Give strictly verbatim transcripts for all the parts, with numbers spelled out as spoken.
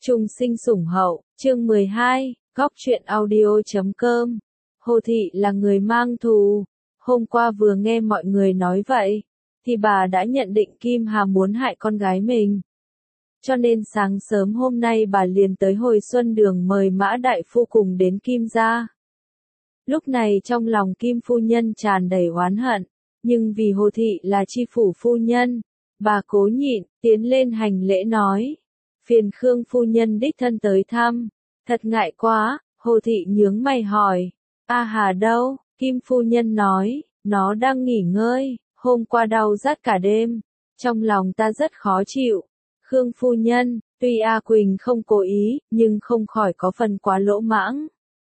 Trung sinh sủng hậu, chương mười hai, góc truyện audio chấm com. Hồ Thị là người mang thù. Hôm qua vừa nghe mọi người nói vậy, thì bà đã nhận định Kim Hà muốn hại con gái mình. Cho nên sáng sớm hôm nay bà liền tới Hồi Xuân Đường mời Mã Đại Phu cùng đến Kim gia. Lúc này trong lòng Kim phu nhân tràn đầy oán hận, nhưng vì Hồ Thị là chi phủ phu nhân, bà cố nhịn, tiến lên hành lễ nói. Phiền Khương phu nhân đích thân tới thăm, thật ngại quá. Hồ Thị nhướng mày hỏi, A Hà đâu? Kim phu nhân nói, nó đang nghỉ ngơi, hôm qua đau rát cả đêm, trong lòng ta rất khó chịu. Khương phu nhân, tuy A Quỳnh không cố ý, nhưng không khỏi có phần quá lỗ mãng.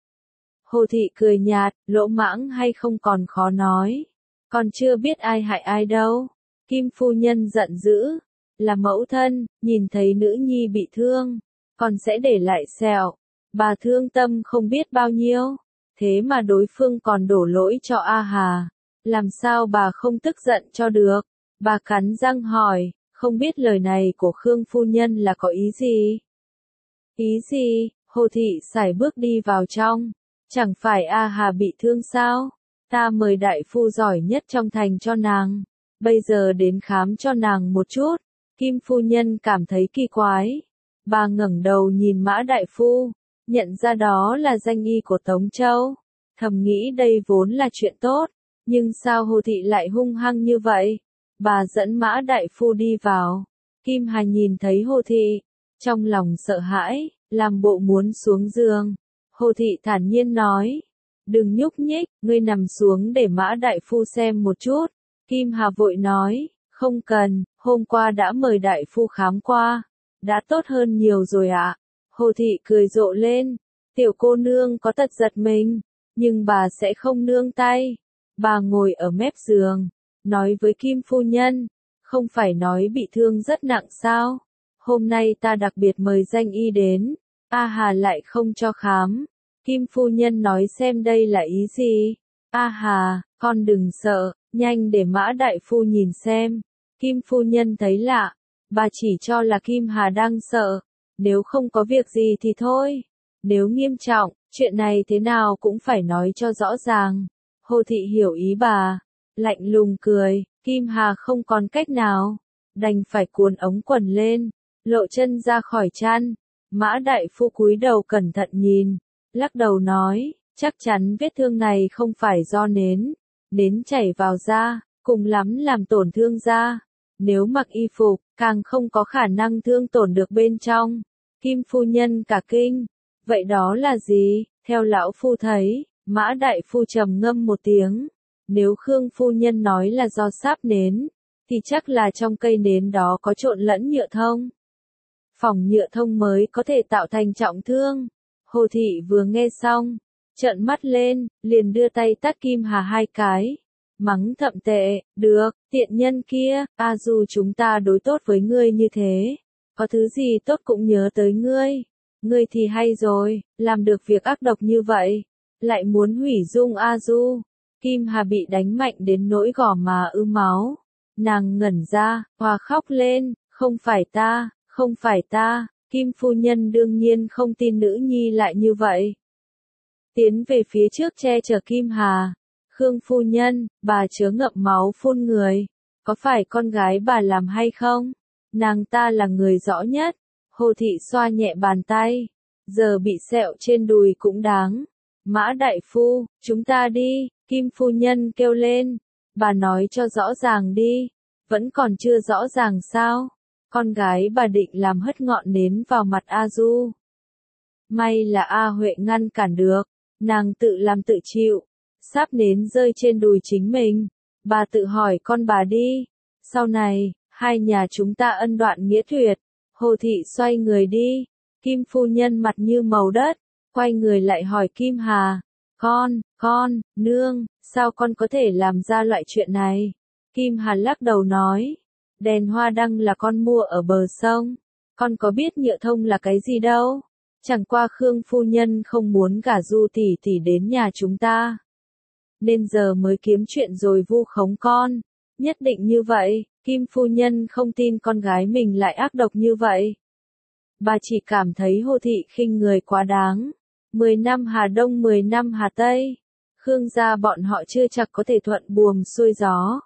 Hồ Thị cười nhạt, lỗ mãng hay không còn khó nói, còn chưa biết ai hại ai đâu. Kim phu nhân giận dữ, là mẫu thân, nhìn thấy nữ nhi bị thương, còn sẽ để lại sẹo. Bà thương tâm không biết bao nhiêu, thế mà đối phương còn đổ lỗi cho A Hà. Làm sao bà không tức giận cho được? Bà cắn răng hỏi, không biết lời này của Khương phu nhân là có ý gì? Ý gì? Hồ Thị sải bước đi vào trong. Chẳng phải A Hà bị thương sao? Ta mời đại phu giỏi nhất trong thành cho nàng, bây giờ đến khám cho nàng một chút. Kim phu nhân cảm thấy kỳ quái. Bà ngẩng đầu nhìn Mã Đại Phu, nhận ra đó là danh y của Tống Châu. Thầm nghĩ đây vốn là chuyện tốt, nhưng sao Hồ Thị lại hung hăng như vậy? Bà dẫn Mã Đại Phu đi vào. Kim Hà nhìn thấy Hồ Thị, trong lòng sợ hãi, làm bộ muốn xuống giường. Hồ Thị thản nhiên nói, đừng nhúc nhích, ngươi nằm xuống để Mã Đại Phu xem một chút. Kim Hà vội nói, không cần, hôm qua đã mời đại phu khám qua, đã tốt hơn nhiều rồi ạ. À. Hồ Thị cười rộ lên, tiểu cô nương có tật giật mình, nhưng bà sẽ không nương tay. Bà ngồi ở mép giường, nói với Kim phu nhân, không phải nói bị thương rất nặng sao? Hôm nay ta đặc biệt mời danh y đến, A Hà lại không cho khám. Kim phu nhân nói xem đây là ý gì? A Hà, con đừng sợ, nhanh để Mã Đại Phu nhìn xem. Kim phu nhân thấy lạ, bà chỉ cho là Kim Hà đang sợ, nếu không có việc gì thì thôi, nếu nghiêm trọng, chuyện này thế nào cũng phải nói cho rõ ràng. Hồ Thị hiểu ý bà, lạnh lùng cười, Kim Hà không còn cách nào, đành phải cuốn ống quần lên, lộ chân ra khỏi chăn. Mã Đại Phu cúi đầu cẩn thận nhìn, lắc đầu nói, chắc chắn vết thương này không phải do nến, nến chảy vào da, cùng lắm làm tổn thương da. Nếu mặc y phục, càng không có khả năng thương tổn được bên trong. Kim phu nhân cả kinh, vậy đó là gì? Theo lão phu thấy, Mã Đại Phu trầm ngâm một tiếng, nếu Khương phu nhân nói là do sáp nến, thì chắc là trong cây nến đó có trộn lẫn nhựa thông. Phỏng nhựa thông mới có thể tạo thành trọng thương. Hồ Thị vừa nghe xong, trợn mắt lên, liền đưa tay tát Kim Hà hai cái. Mắng thậm tệ, được, tiện nhân kia, a dù chúng ta đối tốt với ngươi như thế, có thứ gì tốt cũng nhớ tới ngươi, ngươi thì hay rồi, làm được việc ác độc như vậy, lại muốn hủy dung A Du. Kim Hà bị đánh mạnh đến nỗi gò má ứ máu, nàng ngẩn ra, hòa khóc lên, không phải ta, không phải ta. Kim phu nhân đương nhiên không tin nữ nhi lại như vậy, tiến về phía trước che chở Kim Hà. Khương phu nhân, bà chớ ngậm máu phun người, có phải con gái bà làm hay không? Nàng ta là người rõ nhất. Hồ Thị xoa nhẹ bàn tay, giờ bị sẹo trên đùi cũng đáng. Mã Đại Phu, chúng ta đi. Kim phu nhân kêu lên, bà nói cho rõ ràng đi, vẫn còn chưa rõ ràng sao? Con gái bà định làm hất ngọn nến vào mặt A Du. May là A Huệ ngăn cản được, nàng tự làm tự chịu. Sáp nến rơi trên đùi chính mình, bà tự hỏi con bà đi, sau này, hai nhà chúng ta ân đoạn nghĩa tuyệt. Hồ Thị xoay người đi, Kim phu nhân mặt như màu đất, quay người lại hỏi Kim Hà, con, con, nương, sao con có thể làm ra loại chuyện này? Kim Hà lắc đầu nói, đèn hoa đăng là con mua ở bờ sông, con có biết nhựa thông là cái gì đâu, chẳng qua Khương phu nhân không muốn gả Du tỷ tỷ đến nhà chúng ta, nên giờ mới kiếm chuyện rồi vu khống con. Nhất định như vậy, Kim phu nhân không tin con gái mình lại ác độc như vậy. Bà chỉ cảm thấy Hồ Thị khinh người quá đáng. Mười năm Hà Đông mười năm Hà Tây. Khương gia bọn họ chưa chắc có thể thuận buồm xuôi gió.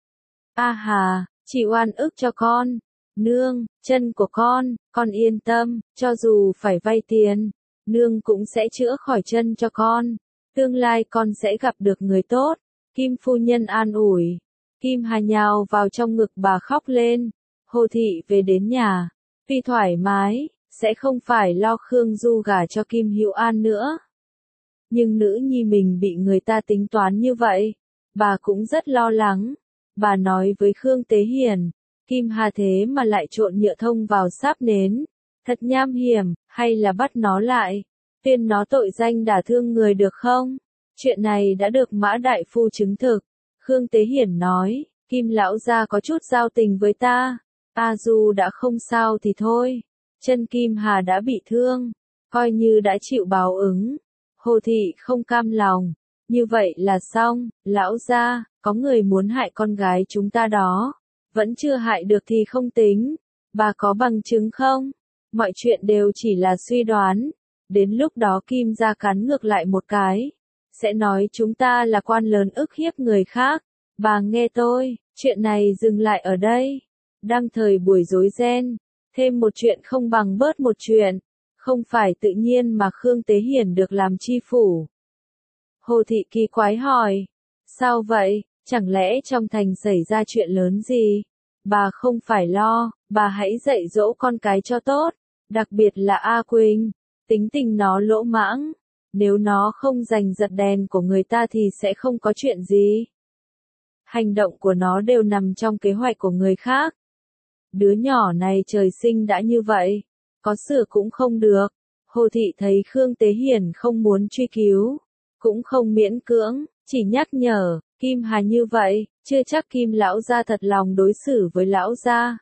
A hà, chị oan ức cho con. Nương, chân của con, con yên tâm, cho dù phải vay tiền, nương cũng sẽ chữa khỏi chân cho con. Tương lai con sẽ gặp được người tốt. Kim phu nhân an ủi. Kim Hà nhào vào trong ngực bà khóc lên. Hồ Thị về đến nhà, tuy thoải mái, sẽ không phải lo Khương Du gả cho Kim Hữu An nữa. Nhưng nữ nhi mình bị người ta tính toán như vậy, bà cũng rất lo lắng. Bà nói với Khương Tế Hiền, Kim Hà thế mà lại trộn nhựa thông vào sáp nến, thật nham hiểm, hay là bắt nó lại, tuyên nó tội danh đả thương người được không? Chuyện này đã được Mã Đại Phu chứng thực. Khương Tế Hiển nói, Kim lão gia có chút giao tình với ta, A Du đã không sao thì thôi, chân Kim Hà đã bị thương, coi như đã chịu báo ứng. Hồ Thị không cam lòng, như vậy là xong, lão gia, có người muốn hại con gái chúng ta đó, vẫn chưa hại được thì không tính, bà có bằng chứng không? Mọi chuyện đều chỉ là suy đoán, đến lúc đó Kim gia cắn ngược lại một cái, sẽ nói chúng ta là quan lớn ức hiếp người khác. Bà nghe tôi, chuyện này dừng lại ở đây. Đang thời buổi rối ren, thêm một chuyện không bằng bớt một chuyện, không phải tự nhiên mà Khương Tế Hiển được làm chi phủ. Hồ Thị kỳ quái hỏi, sao vậy, chẳng lẽ trong thành xảy ra chuyện lớn gì? Bà không phải lo, bà hãy dạy dỗ con cái cho tốt, đặc biệt là A Quỳnh, tính tình nó lỗ mãng, nếu nó không giành giật đèn của người ta thì sẽ không có chuyện gì. Hành động của nó đều nằm trong kế hoạch của người khác. Đứa nhỏ này trời sinh đã như vậy, có sửa cũng không được. Hồ Thị thấy Khương Tế Hiển không muốn truy cứu, cũng không miễn cưỡng, chỉ nhắc nhở, Kim Hà như vậy, chưa chắc Kim lão gia thật lòng đối xử với lão gia.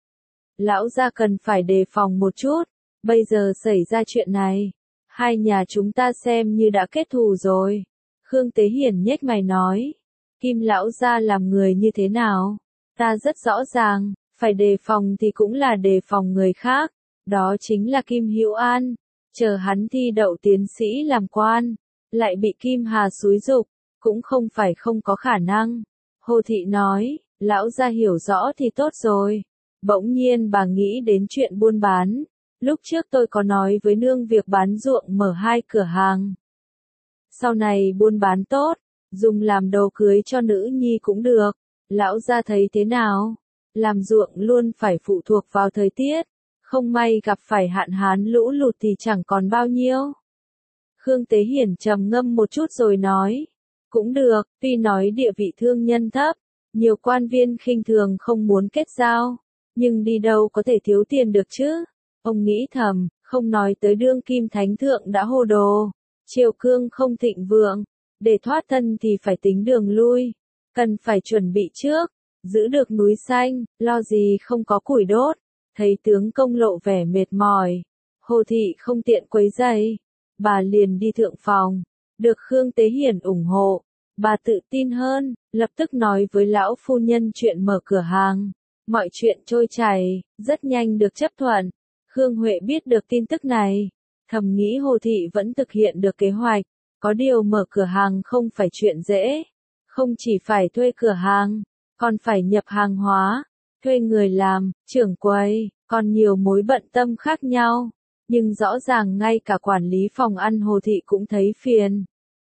Lão gia cần phải đề phòng một chút, bây giờ xảy ra chuyện này, hai nhà chúng ta xem như đã kết thù rồi. Khương Tế Hiển nhếch mày nói, Kim lão gia làm người như thế nào? Ta rất rõ ràng, phải đề phòng thì cũng là đề phòng người khác, đó chính là Kim Hữu An, chờ hắn thi đậu tiến sĩ làm quan, lại bị Kim Hà xúi giục, cũng không phải không có khả năng. Hồ Thị nói, lão gia hiểu rõ thì tốt rồi. Bỗng nhiên bà nghĩ đến chuyện buôn bán, lúc trước tôi có nói với nương việc bán ruộng mở hai cửa hàng. Sau này buôn bán tốt, dùng làm đồ cưới cho nữ nhi cũng được, lão gia thấy thế nào? Làm ruộng luôn phải phụ thuộc vào thời tiết, không may gặp phải hạn hán lũ lụt thì chẳng còn bao nhiêu. Khương Tế Hiển trầm ngâm một chút rồi nói, cũng được, tuy nói địa vị thương nhân thấp, nhiều quan viên khinh thường không muốn kết giao, nhưng đi đâu có thể thiếu tiền được chứ? Ông nghĩ thầm, không nói tới đương kim thánh thượng đã hồ đồ, triều cương không thịnh vượng, để thoát thân thì phải tính đường lui, cần phải chuẩn bị trước, giữ được núi xanh, lo gì không có củi đốt. Thấy tướng công lộ vẻ mệt mỏi, Hồ Thị không tiện quấy rầy, bà liền đi thượng phòng, được Khương Tế Hiển ủng hộ, bà tự tin hơn, lập tức nói với lão phu nhân chuyện mở cửa hàng, mọi chuyện trôi chảy, rất nhanh được chấp thuận. Khương Huệ biết được tin tức này, thầm nghĩ Hồ Thị vẫn thực hiện được kế hoạch, có điều mở cửa hàng không phải chuyện dễ, không chỉ phải thuê cửa hàng, còn phải nhập hàng hóa, thuê người làm, trưởng quầy, còn nhiều mối bận tâm khác nhau, nhưng rõ ràng ngay cả quản lý phòng ăn Hồ Thị cũng thấy phiền.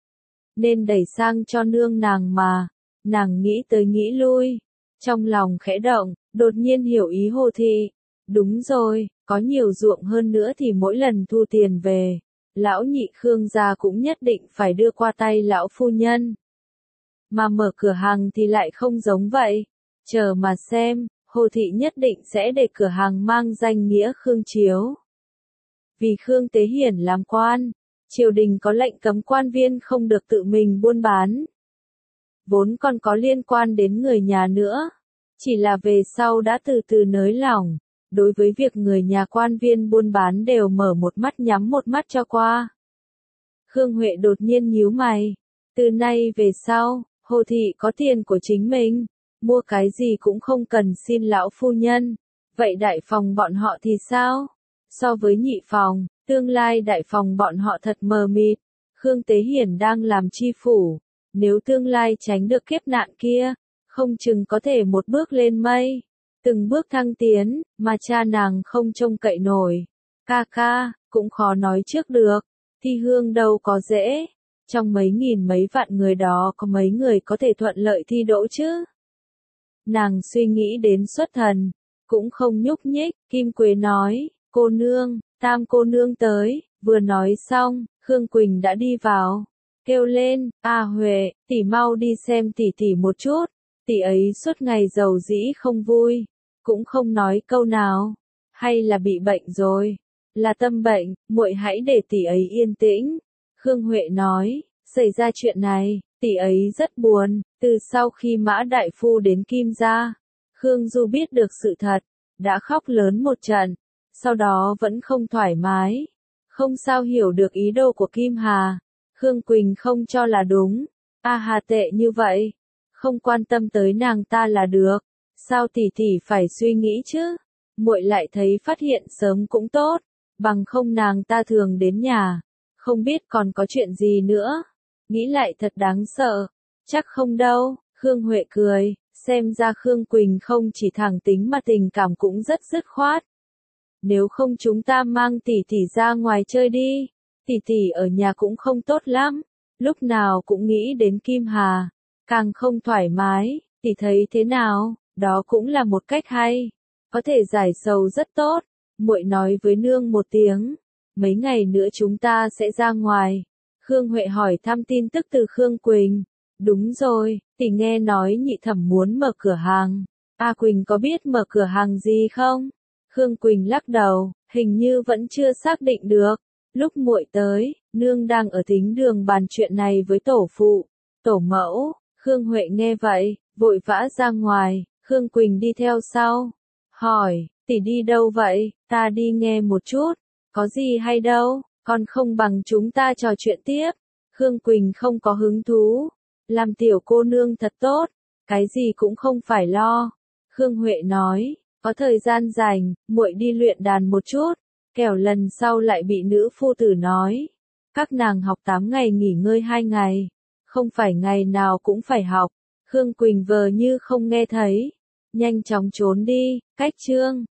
Nên đẩy sang cho nương nàng mà, nàng nghĩ tới nghĩ lui, trong lòng khẽ động, đột nhiên hiểu ý Hồ Thị. Đúng rồi, có nhiều ruộng hơn nữa thì mỗi lần thu tiền về, lão nhị Khương gia cũng nhất định phải đưa qua tay lão phu nhân. Mà mở cửa hàng thì lại không giống vậy, chờ mà xem, Hồ Thị nhất định sẽ để cửa hàng mang danh nghĩa Khương Chiếu. Vì Khương Tế Hiển làm quan, triều đình có lệnh cấm quan viên không được tự mình buôn bán. Vốn còn có liên quan đến người nhà nữa, chỉ là về sau đã từ từ nới lỏng, đối với việc người nhà quan viên buôn bán đều mở một mắt nhắm một mắt cho qua. Khương Huệ đột nhiên nhíu mày, từ nay về sau, Hồ Thị có tiền của chính mình, mua cái gì cũng không cần xin lão phu nhân, vậy đại phòng bọn họ thì sao? So với nhị phòng, tương lai đại phòng bọn họ thật mờ mịt. Khương Tế Hiển đang làm chi phủ, nếu tương lai tránh được kiếp nạn kia, không chừng có thể một bước lên mây, từng bước thăng tiến, mà cha nàng không trông cậy nổi. Ca ca, cũng khó nói trước được, thi hương đâu có dễ, trong mấy nghìn mấy vạn người đó có mấy người có thể thuận lợi thi đỗ chứ. Nàng suy nghĩ đến xuất thần, cũng không nhúc nhích, Kim Quế nói, cô nương, Tam cô nương tới, vừa nói xong, Khương Quỳnh đã đi vào, kêu lên, a Huệ, tỷ mau đi xem tỷ tỷ một chút, tỷ ấy suốt ngày giàu dĩ không vui, cũng không nói câu nào, hay là bị bệnh rồi, là tâm bệnh, muội hãy để tỷ ấy yên tĩnh. Khương Huệ nói, xảy ra chuyện này, tỷ ấy rất buồn, từ sau khi Mã Đại Phu đến Kim gia, Khương Du biết được sự thật, đã khóc lớn một trận, sau đó vẫn không thoải mái, không sao hiểu được ý đồ của Kim Hà. Khương Quỳnh không cho là đúng, a Hà tệ như vậy, không quan tâm tới nàng ta là được, sao tỷ tỷ phải suy nghĩ chứ, muội lại thấy phát hiện sớm cũng tốt, bằng không nàng ta thường đến nhà, không biết còn có chuyện gì nữa, nghĩ lại thật đáng sợ, chắc không đâu, Khương Huệ cười, xem ra Khương Quỳnh không chỉ thẳng tính mà tình cảm cũng rất dứt khoát. Nếu không chúng ta mang tỷ tỷ ra ngoài chơi đi, tỷ tỷ ở nhà cũng không tốt lắm, lúc nào cũng nghĩ đến Kim Hà, càng không thoải mái, tỷ thấy thế nào, đó cũng là một cách hay, có thể giải sầu rất tốt, muội nói với nương một tiếng, mấy ngày nữa chúng ta sẽ ra ngoài. Khương Huệ hỏi thăm tin tức từ Khương Quỳnh, đúng rồi, tỷ nghe nói nhị thẩm muốn mở cửa hàng, A Quỳnh có biết mở cửa hàng gì không? Khương Quỳnh lắc đầu, hình như vẫn chưa xác định được. Lúc muội tới, nương đang ở thính đường bàn chuyện này với tổ phụ, tổ mẫu. Khương Huệ nghe vậy, vội vã ra ngoài, Khương Quỳnh đi theo sau. Hỏi, tỷ đi đâu vậy? Ta đi nghe một chút. Có gì hay đâu, còn không bằng chúng ta trò chuyện tiếp. Khương Quỳnh không có hứng thú. Làm tiểu cô nương thật tốt, cái gì cũng không phải lo. Khương Huệ nói, có thời gian rảnh, muội đi luyện đàn một chút, kẻo lần sau lại bị nữ phu tử nói. Các nàng học tám ngày nghỉ ngơi hai ngày, không phải ngày nào cũng phải học. Khương Quỳnh vờ như không nghe thấy, nhanh chóng trốn đi, cách chương.